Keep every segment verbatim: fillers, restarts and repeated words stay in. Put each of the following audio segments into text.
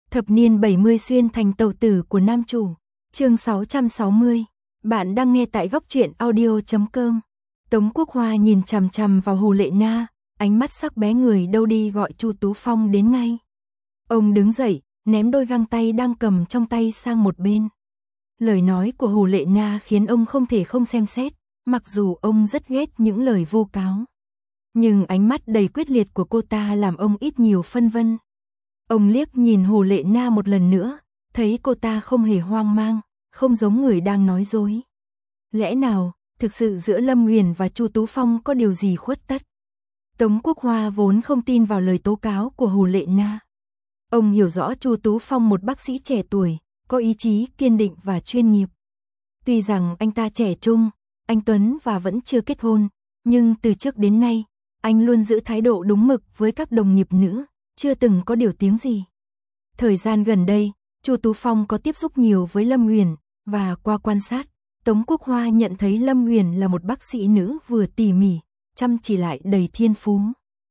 Thập niên bảy mươi xuyên thành tàu tử của nam chủ. Chương sáu trăm sáu mươi. Bạn đang nghe tại góc truyện audio chấm com. Tống Quốc Hoa nhìn chằm chằm vào Hồ Lệ Na, ánh mắt sắc bé người đâu đi gọi Chu Tú Phong đến ngay. Ông đứng dậy, ném đôi găng tay đang cầm trong tay sang một bên. Lời nói của Hồ Lệ Na khiến ông không thể không xem xét, mặc dù ông rất ghét những lời vu cáo. Nhưng ánh mắt đầy quyết liệt của cô ta làm ông ít nhiều phân vân. Ông liếc nhìn Hồ Lệ Na một lần nữa, thấy cô ta không hề hoang mang, không giống người đang nói dối. Lẽ nào, thực sự giữa Lâm Nguyền và Chu Tú Phong có điều gì khuất tất? Tống Quốc Hoa vốn không tin vào lời tố cáo của Hồ Lệ Na. Ông hiểu rõ Chu Tú Phong một bác sĩ trẻ tuổi, có ý chí kiên định và chuyên nghiệp. Tuy rằng anh ta trẻ trung, anh tuấn và vẫn chưa kết hôn, nhưng từ trước đến nay, anh luôn giữ thái độ đúng mực với các đồng nghiệp nữ, chưa từng có điều tiếng gì. Thời gian gần đây, Chu Tú Phong có tiếp xúc nhiều với Lâm Nguyền, và qua quan sát, Tống Quốc Hoa nhận thấy Lâm Nguyền là một bác sĩ nữ vừa tỉ mỉ, chăm chỉ lại đầy thiên phú.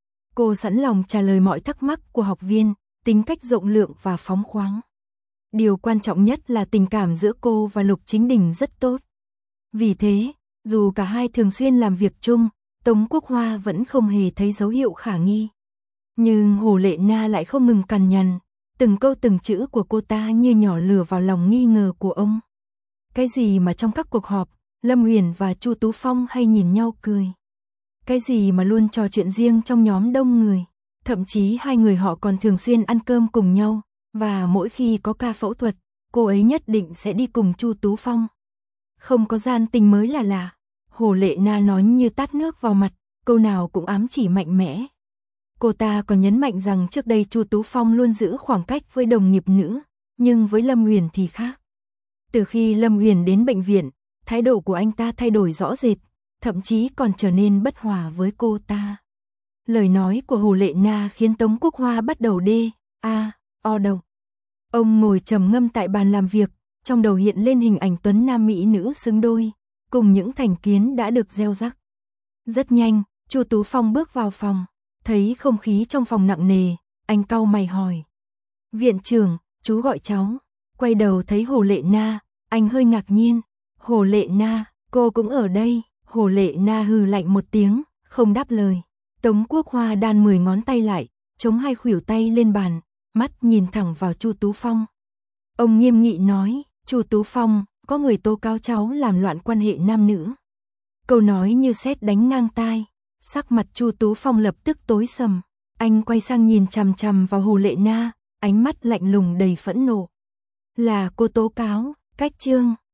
Cô sẵn lòng trả lời mọi thắc mắc của học viên, tính cách rộng lượng và phóng khoáng. Điều quan trọng nhất là tình cảm giữa cô và Lục Chính Đình rất tốt. Vì thế, dù cả hai thường xuyên làm việc chung, Tống Quốc Hoa vẫn không hề thấy dấu hiệu khả nghi. Nhưng Hồ Lệ Na lại không ngừng cằn nhằn, từng câu từng chữ của cô ta như nhỏ lửa vào lòng nghi ngờ của ông. Cái gì mà trong các cuộc họp, Lâm Nguyền và Chu Tú Phong hay nhìn nhau cười. Cái gì mà luôn trò chuyện riêng trong nhóm đông người. Thậm chí hai người họ còn thường xuyên ăn cơm cùng nhau, và mỗi khi có ca phẫu thuật, cô ấy nhất định sẽ đi cùng Chu Tú Phong. Không có gian tình mới là lạ. Hồ Lệ Na nói như tát nước vào mặt, câu nào cũng ám chỉ mạnh mẽ. Cô ta còn nhấn mạnh rằng trước đây Chu Tú Phong luôn giữ khoảng cách với đồng nghiệp nữ, nhưng với Lâm Nguyền thì khác. Từ khi Lâm Nguyền đến bệnh viện, thái độ của anh ta thay đổi rõ rệt, thậm chí còn trở nên bất hòa với cô ta. Lời nói của Hồ Lệ Na khiến Tống Quốc Hoa bắt đầu đê, a, o động. Ông ngồi trầm ngâm tại bàn làm việc, trong đầu hiện lên hình ảnh tuấn nam mỹ nữ xứng đôi, cùng những thành kiến đã được gieo rắc. Rất nhanh, Chu Tú Phong bước vào phòng, thấy không khí trong phòng nặng nề, anh cau mày hỏi. Viện trưởng, chú gọi cháu. Quay đầu thấy Hồ Lệ Na, anh hơi ngạc nhiên. Hồ Lệ Na, cô cũng ở đây. Hồ Lệ Na hừ lạnh một tiếng, không đáp lời. Tống Quốc Hoa đan mười ngón tay lại, chống hai khuỷu tay lên bàn, mắt nhìn thẳng vào Chu Tú Phong. Ông nghiêm nghị nói, Chu Tú Phong, có người tố cáo cháu làm loạn quan hệ nam nữ. Câu nói như sét đánh ngang tai, sắc mặt Chu Tú Phong lập tức tối sầm. Anh quay sang nhìn chằm chằm vào Hồ Lệ Na, ánh mắt lạnh lùng đầy phẫn nộ. Là cô tố cáo, cách chương,